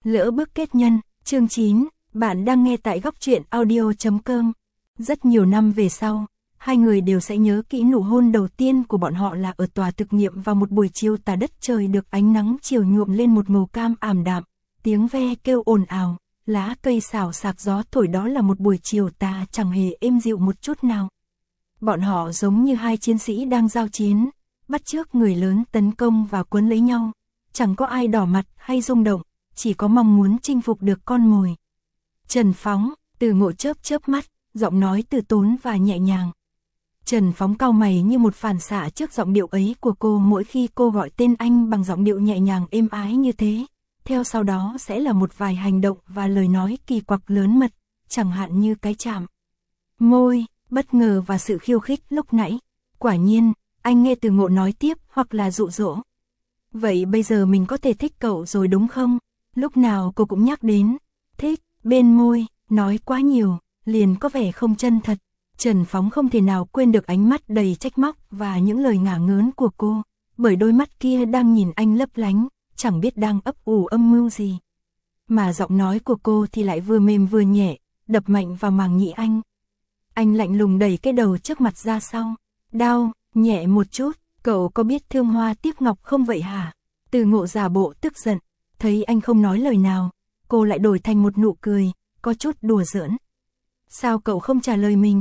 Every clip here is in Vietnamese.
Lỡ bước kết nhân, chương 9, bạn đang nghe tại góc truyện audio.com. Rất nhiều năm về sau, hai người đều sẽ nhớ kỹ nụ hôn đầu tiên của bọn họ là ở tòa thực nghiệm vào một buổi chiều tà đất trời được ánh nắng chiều nhuộm lên một màu cam ảm đạm, tiếng ve kêu ồn ào, lá cây xào xạc gió thổi, đó là một buổi chiều tà chẳng hề êm dịu một chút nào. Bọn họ giống như hai chiến sĩ đang giao chiến, bắt chước người lớn tấn công và cuốn lấy nhau, chẳng có ai đỏ mặt hay rung động, chỉ có mong muốn chinh phục được con mồi. Trần Phóng, Từ Ngộ chớp chớp mắt, giọng nói từ tốn và nhẹ nhàng. Trần Phóng cau mày như một phản xạ trước giọng điệu ấy của cô mỗi khi cô gọi tên anh bằng giọng điệu nhẹ nhàng êm ái như thế. Theo sau đó sẽ là một vài hành động và lời nói kỳ quặc lớn mật, chẳng hạn như cái chạm môi, bất ngờ và sự khiêu khích lúc nãy. Quả nhiên, anh nghe Từ Ngộ nói tiếp, hoặc là dụ dỗ. Vậy bây giờ mình có thể thích cậu rồi đúng không? Lúc nào cô cũng nhắc đến thích, bên môi, nói quá nhiều, liền có vẻ không chân thật. Trần Phóng không thể nào quên được ánh mắt đầy trách móc và những lời ngả ngớn của cô, bởi đôi mắt kia đang nhìn anh lấp lánh, chẳng biết đang ấp ủ âm mưu gì. Mà giọng nói của cô thì lại vừa mềm vừa nhẹ, đập mạnh vào màng nhĩ anh. Anh lạnh lùng đẩy cái đầu trước mặt ra sau. Đau, nhẹ một chút, cậu có biết thương hoa tiếc ngọc không vậy hả? Từ Ngộ giả bộ tức giận, thấy anh không nói lời nào, cô lại đổi thành một nụ cười, có chút đùa giỡn. Sao cậu không trả lời mình?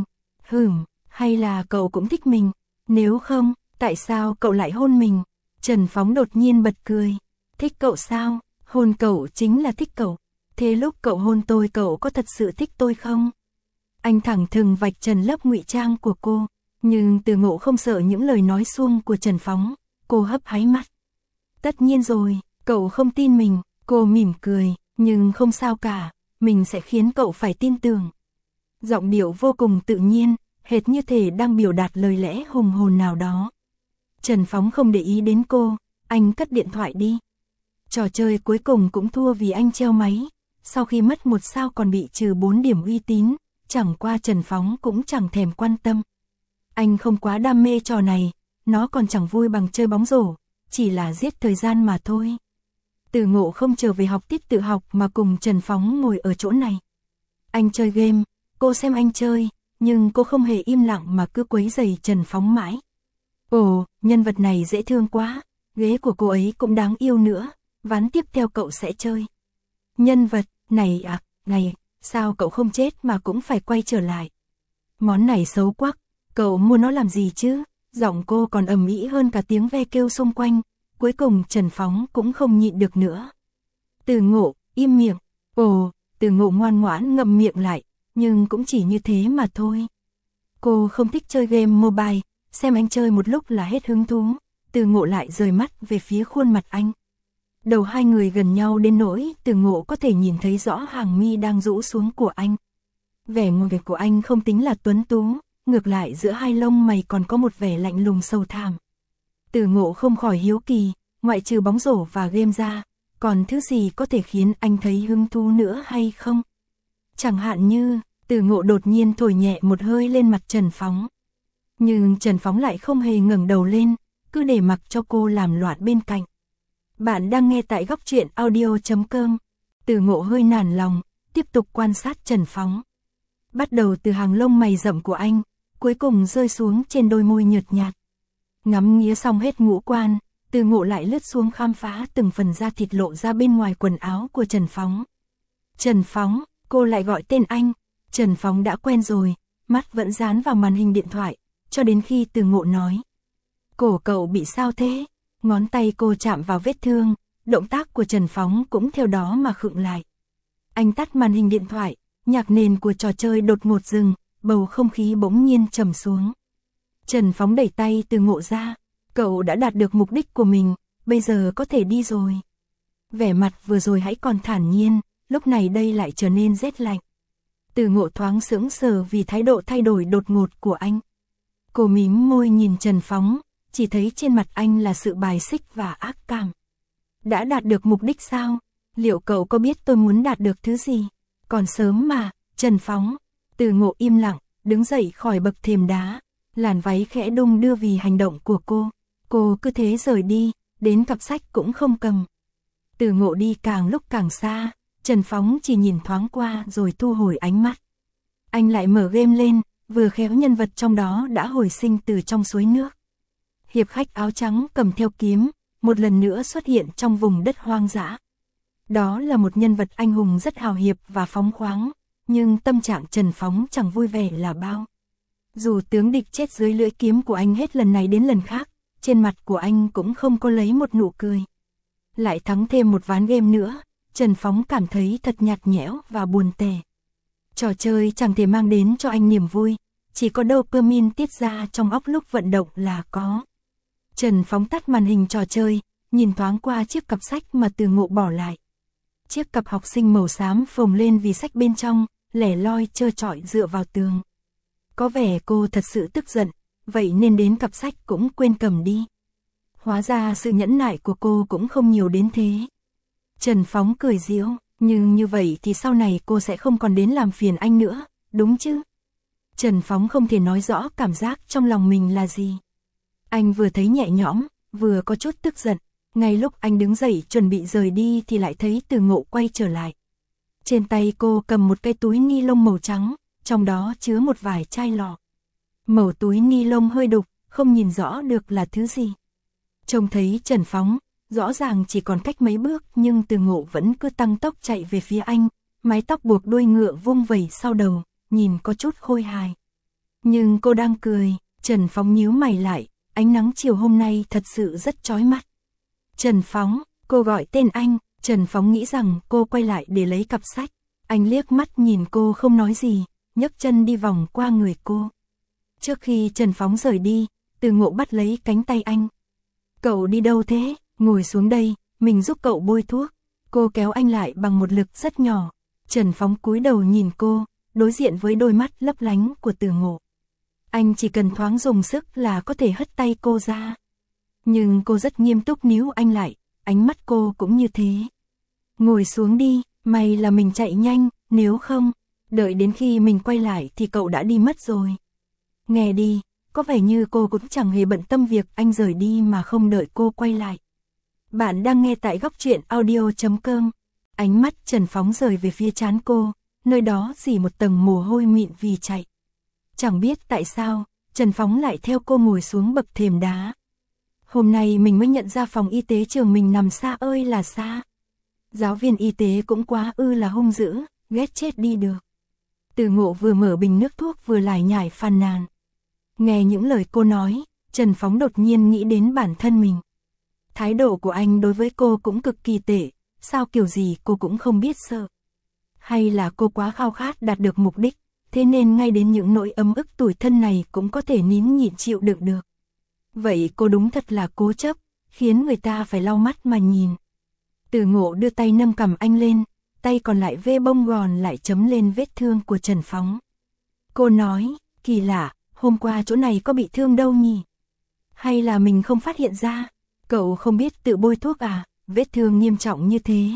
Hay là cậu cũng thích mình? Nếu không, tại sao cậu lại hôn mình? Trần Phóng đột nhiên bật cười. Thích cậu sao? Hôn cậu chính là thích cậu. Thế lúc cậu hôn tôi cậu có thật sự thích tôi không? Anh thẳng thừng vạch trần lớp ngụy trang của cô. Nhưng Từ Ngộ không sợ những lời nói suông của Trần Phóng. Cô hấp háy mắt. Tất nhiên rồi, cậu không tin mình. Cô mỉm cười, nhưng không sao cả. Mình sẽ khiến cậu phải tin tưởng. Giọng điệu vô cùng tự nhiên, hệt như thể đang biểu đạt lời lẽ hùng hồn nào đó. Trần Phóng không để ý đến cô, anh cất điện thoại đi. Trò chơi cuối cùng cũng thua vì anh treo máy. Sau khi mất 1 sao còn bị trừ 4 điểm uy tín, chẳng qua Trần Phóng cũng chẳng thèm quan tâm. Anh không quá đam mê trò này, nó còn chẳng vui bằng chơi bóng rổ, chỉ là giết thời gian mà thôi. Từ Ngộ không trở về học tiết tự học mà cùng Trần Phóng ngồi ở chỗ này. Anh chơi game, cô xem anh chơi, nhưng cô không hề im lặng mà cứ quấy rầy Trần Phóng mãi. Ồ, nhân vật này dễ thương quá, ghế của cô ấy cũng đáng yêu nữa, ván tiếp theo cậu sẽ chơi. Nhân vật, này à, này, sao cậu không chết mà cũng phải quay trở lại? Món này xấu quắc, cậu mua nó làm gì chứ? Giọng cô còn ầm ĩ hơn cả tiếng ve kêu xung quanh, cuối cùng Trần Phóng cũng không nhịn được nữa. Từ Ngộ, im miệng. Ồ, Từ Ngộ ngoan ngoãn ngậm miệng lại, nhưng cũng chỉ như thế mà thôi. Cô không thích chơi game mobile, xem anh chơi một lúc là hết hứng thú. Từ Ngộ lại rời mắt về phía khuôn mặt anh. Đầu hai người gần nhau đến nỗi Từ Ngộ có thể nhìn thấy rõ hàng mi đang rũ xuống của anh. Vẻ ngồi của anh không tính là tuấn tú, ngược lại giữa hai lông mày còn có một vẻ lạnh lùng sâu thẳm. Từ Ngộ không khỏi hiếu kỳ, ngoại trừ bóng rổ và game ra, còn thứ gì có thể khiến anh thấy hứng thú nữa hay không? Chẳng hạn như, Từ Ngộ đột nhiên thổi nhẹ một hơi lên mặt Trần Phóng. Nhưng Trần Phóng lại không hề ngẩng đầu lên, cứ để mặc cho cô làm loạn bên cạnh. Bạn đang nghe tại góc truyện audio.com. Từ Ngộ hơi nản lòng, tiếp tục quan sát Trần Phóng. Bắt đầu từ hàng lông mày rậm của anh, cuối cùng rơi xuống trên đôi môi nhợt nhạt. Ngắm nghía xong hết ngũ quan, Từ Ngộ lại lướt xuống khám phá từng phần da thịt lộ ra bên ngoài quần áo của Trần Phóng. Trần Phóng, cô lại gọi tên anh. Trần Phóng đã quen rồi, mắt vẫn dán vào màn hình điện thoại, cho đến khi Từ Ngộ nói. Cổ cậu bị sao thế? Ngón tay cô chạm vào vết thương, động tác của Trần Phóng cũng theo đó mà khựng lại. Anh tắt màn hình điện thoại, nhạc nền của trò chơi đột ngột dừng, bầu không khí bỗng nhiên trầm xuống. Trần Phóng đẩy tay Từ Ngộ ra. Cậu đã đạt được mục đích của mình, bây giờ có thể đi rồi. Vẻ mặt vừa rồi hãy còn thản nhiên, lúc này đây lại trở nên rét lạnh. Từ Ngộ thoáng sững sờ vì thái độ thay đổi đột ngột của anh. Cô mím môi nhìn Trần Phóng, chỉ thấy trên mặt anh là sự bài xích và ác cảm. Đã đạt được mục đích sao? Liệu cậu có biết tôi muốn đạt được thứ gì? Còn sớm mà, Trần Phóng. Từ Ngộ im lặng, đứng dậy khỏi bậc thềm đá. Làn váy khẽ đung đưa vì hành động của cô. Cô cứ thế rời đi, đến cặp sách cũng không cầm. Từ Ngộ đi càng lúc càng xa, Trần Phóng chỉ nhìn thoáng qua rồi thu hồi ánh mắt. Anh lại mở game lên, vừa khéo nhân vật trong đó đã hồi sinh từ trong suối nước. Hiệp khách áo trắng cầm theo kiếm, một lần nữa xuất hiện trong vùng đất hoang dã. Đó là một nhân vật anh hùng rất hào hiệp và phóng khoáng, nhưng tâm trạng Trần Phóng chẳng vui vẻ là bao. Dù tướng địch chết dưới lưỡi kiếm của anh hết lần này đến lần khác, trên mặt của anh cũng không có lấy một nụ cười. Lại thắng thêm một ván game nữa, Trần Phóng cảm thấy thật nhạt nhẽo và buồn tẻ. Trò chơi chẳng thể mang đến cho anh niềm vui, chỉ có dopamine tiết ra trong óc lúc vận động là có. Trần Phóng tắt màn hình trò chơi, nhìn thoáng qua chiếc cặp sách mà Từ Ngộ bỏ lại. Chiếc cặp học sinh màu xám phồng lên vì sách bên trong, lẻ loi trơ trọi dựa vào tường. Có vẻ cô thật sự tức giận, vậy nên đến cặp sách cũng quên cầm đi. Hóa ra sự nhẫn nại của cô cũng không nhiều đến thế. Trần Phóng cười giễu, nhưng như vậy thì sau này cô sẽ không còn đến làm phiền anh nữa, đúng chứ? Trần Phóng không thể nói rõ cảm giác trong lòng mình là gì. Anh vừa thấy nhẹ nhõm, vừa có chút tức giận. Ngay lúc anh đứng dậy chuẩn bị rời đi thì lại thấy Từ Ngộ quay trở lại. Trên tay cô cầm một cái túi ni lông màu trắng, trong đó chứa một vài chai lọ. Màu túi ni lông hơi đục, không nhìn rõ được là thứ gì. Trông thấy Trần Phóng, rõ ràng chỉ còn cách mấy bước nhưng Từ Ngộ vẫn cứ tăng tốc chạy về phía anh, mái tóc buộc đuôi ngựa vung vẩy sau đầu, nhìn có chút khôi hài. Nhưng cô đang cười, Trần Phóng nhíu mày lại, ánh nắng chiều hôm nay thật sự rất chói mắt. Trần Phóng, cô gọi tên anh, Trần Phóng nghĩ rằng cô quay lại để lấy cặp sách. Anh liếc mắt nhìn cô không nói gì, nhấc chân đi vòng qua người cô. Trước khi Trần Phóng rời đi, Từ Ngộ bắt lấy cánh tay anh. Cậu đi đâu thế? Ngồi xuống đây, mình giúp cậu bôi thuốc. Cô kéo anh lại bằng một lực rất nhỏ. Trần Phóng cúi đầu nhìn cô, đối diện với đôi mắt lấp lánh của Từ Ngộ. Anh chỉ cần thoáng dùng sức là có thể hất tay cô ra. Nhưng cô rất nghiêm túc níu anh lại, ánh mắt cô cũng như thế. Ngồi xuống đi, may là mình chạy nhanh, nếu không, đợi đến khi mình quay lại thì cậu đã đi mất rồi. Nghe đi, có vẻ như cô cũng chẳng hề bận tâm việc anh rời đi mà không đợi cô quay lại. Bạn đang nghe tại góc truyện audio.com. Ánh mắt Trần Phóng rời về phía trán cô, nơi đó dì một tầng mồ hôi mịn vì chạy. Chẳng biết tại sao, Trần Phóng lại theo cô ngồi xuống bậc thềm đá. Hôm nay mình mới nhận ra phòng y tế trường mình nằm xa ơi là xa. Giáo viên y tế cũng quá là hung dữ, ghét chết đi được. Từ Ngộ vừa mở bình nước thuốc vừa lải nhải phàn nàn. Nghe những lời cô nói, Trần Phóng đột nhiên nghĩ đến bản thân mình. Thái độ của anh đối với cô cũng cực kỳ tệ, sao kiểu gì cô cũng không biết sợ. Hay là cô quá khao khát đạt được mục đích, thế nên ngay đến những nỗi ấm ức tủi thân này cũng có thể nín nhịn chịu đựng được. Vậy cô đúng thật là cố chấp, khiến người ta phải lau mắt mà nhìn. Từ Ngộ đưa tay nâng cằm anh lên, tay còn lại vê bông gòn lại chấm lên vết thương của Trần Phóng. Cô nói, kỳ lạ, hôm qua chỗ này có bị thương đâu nhỉ? Hay là mình không phát hiện ra? Cậu không biết tự bôi thuốc à, vết thương nghiêm trọng như thế.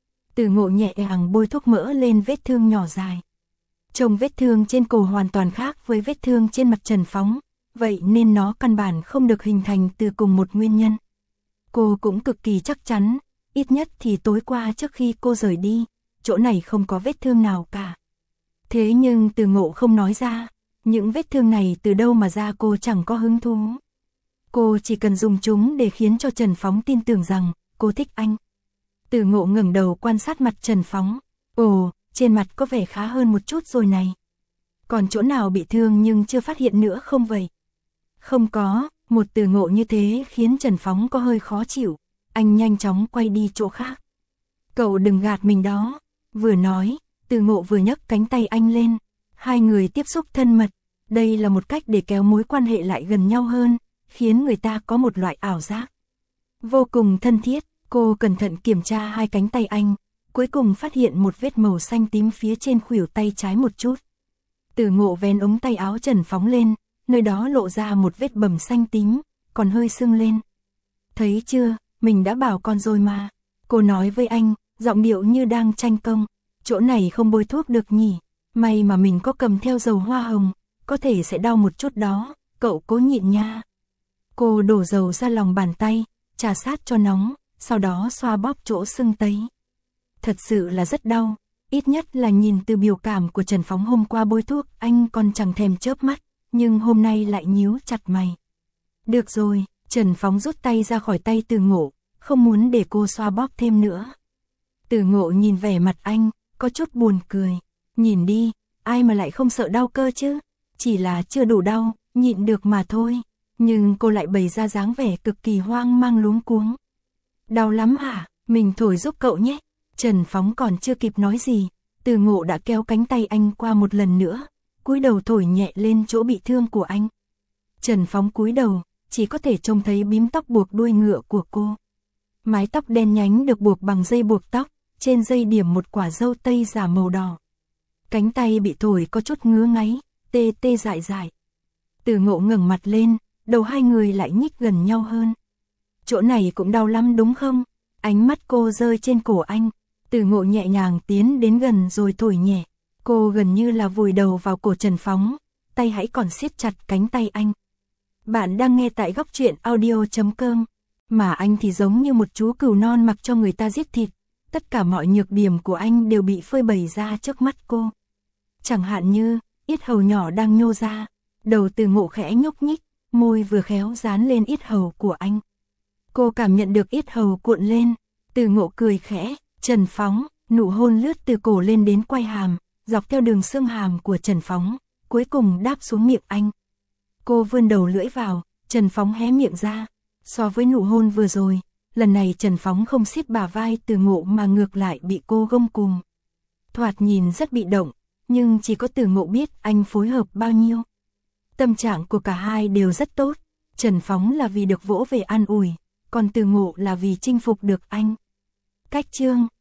Từ Ngộ nhẹ nhàng bôi thuốc mỡ lên vết thương nhỏ dài. Trông vết thương trên cổ hoàn toàn khác với vết thương trên mặt Trần Phóng, vậy nên nó căn bản không được hình thành từ cùng một nguyên nhân. Cô cũng cực kỳ chắc chắn, ít nhất thì tối qua trước khi cô rời đi, chỗ này không có vết thương nào cả. Thế nhưng Từ Ngộ không nói ra, những vết thương này từ đâu mà ra cô chẳng có hứng thú. Cô chỉ cần dùng chúng để khiến cho Trần Phóng tin tưởng rằng cô thích anh. Từ Ngộ ngẩng đầu quan sát mặt Trần Phóng. Ồ, trên mặt có vẻ khá hơn một chút rồi này. Còn chỗ nào bị thương nhưng chưa phát hiện nữa không vậy? Không có, một Từ Ngộ như thế khiến Trần Phóng có hơi khó chịu. Anh nhanh chóng quay đi chỗ khác. Cậu đừng gạt mình đó. Vừa nói, Từ Ngộ vừa nhấc cánh tay anh lên. Hai người tiếp xúc thân mật. Đây là một cách để kéo mối quan hệ lại gần nhau hơn, khiến người ta có một loại ảo giác. Vô cùng thân thiết, cô cẩn thận kiểm tra hai cánh tay anh, cuối cùng phát hiện một vết màu xanh tím phía trên khuỷu tay trái một chút. Từ Ngộ vén ống tay áo Trần Phóng lên, nơi đó lộ ra một vết bầm xanh tím, còn hơi sưng lên. Thấy chưa, mình đã bảo con rồi mà. Cô nói với anh, giọng điệu như đang tranh công. Chỗ này không bôi thuốc được nhỉ, may mà mình có cầm theo dầu hoa hồng, có thể sẽ đau một chút đó, cậu cố nhịn nha. Cô đổ dầu ra lòng bàn tay, trà sát cho nóng, sau đó xoa bóp chỗ sưng tấy. Thật sự là rất đau, ít nhất là nhìn từ biểu cảm của Trần Phóng hôm qua bôi thuốc, anh còn chẳng thèm chớp mắt, nhưng hôm nay lại nhíu chặt mày. Được rồi, Trần Phóng rút tay ra khỏi tay Từ Ngộ, không muốn để cô xoa bóp thêm nữa. Từ Ngộ nhìn vẻ mặt anh, có chút buồn cười. Nhìn đi, ai mà lại không sợ đau cơ chứ, chỉ là chưa đủ đau, nhịn được mà thôi. Nhưng cô lại bày ra dáng vẻ cực kỳ hoang mang luống cuống. Đau lắm hả, mình thổi giúp cậu nhé. Trần Phóng còn chưa kịp nói gì, Từ Ngộ đã kéo cánh tay anh qua một lần nữa, cúi đầu thổi nhẹ lên chỗ bị thương của anh. Trần Phóng cúi đầu, chỉ có thể trông thấy bím tóc buộc đuôi ngựa của cô. Mái tóc đen nhánh được buộc bằng dây buộc tóc, trên dây điểm một quả dâu tây giả màu đỏ. Cánh tay bị thổi có chút ngứa ngáy, tê tê dại dại. Từ Ngộ ngẩng mặt lên, đầu hai người lại nhích gần nhau hơn. Chỗ này cũng đau lắm đúng không? Ánh mắt cô rơi trên cổ anh. Từ Ngộ nhẹ nhàng tiến đến gần rồi thổi nhẹ. Cô gần như là vùi đầu vào cổ Trần Phóng, tay hãy còn siết chặt cánh tay anh. Bạn đang nghe tại Góc Truyện Audio.com. Mà anh thì giống như một chú cừu non mặc cho người ta giết thịt. Tất cả mọi nhược điểm của anh đều bị phơi bày ra trước mắt cô. Chẳng hạn như, yết hầu nhỏ đang nhô ra. Đầu Từ Ngộ khẽ nhúc nhích, môi vừa khéo dán lên yết hầu của anh. Cô cảm nhận được yết hầu cuộn lên. Từ Ngộ cười khẽ. Trần Phóng, nụ hôn lướt từ cổ lên đến quai hàm, dọc theo đường xương hàm của Trần Phóng, cuối cùng đáp xuống miệng anh. Cô vươn đầu lưỡi vào, Trần Phóng hé miệng ra. So với nụ hôn vừa rồi, lần này Trần Phóng không siết bả vai Từ Ngộ mà ngược lại bị cô gông cùm. Thoạt nhìn rất bị động, nhưng chỉ có Từ Ngộ biết anh phối hợp bao nhiêu. Tâm trạng của cả hai đều rất tốt, Trần Phóng là vì được vỗ về an ủi, còn Từ Ngộ là vì chinh phục được anh. Cách chương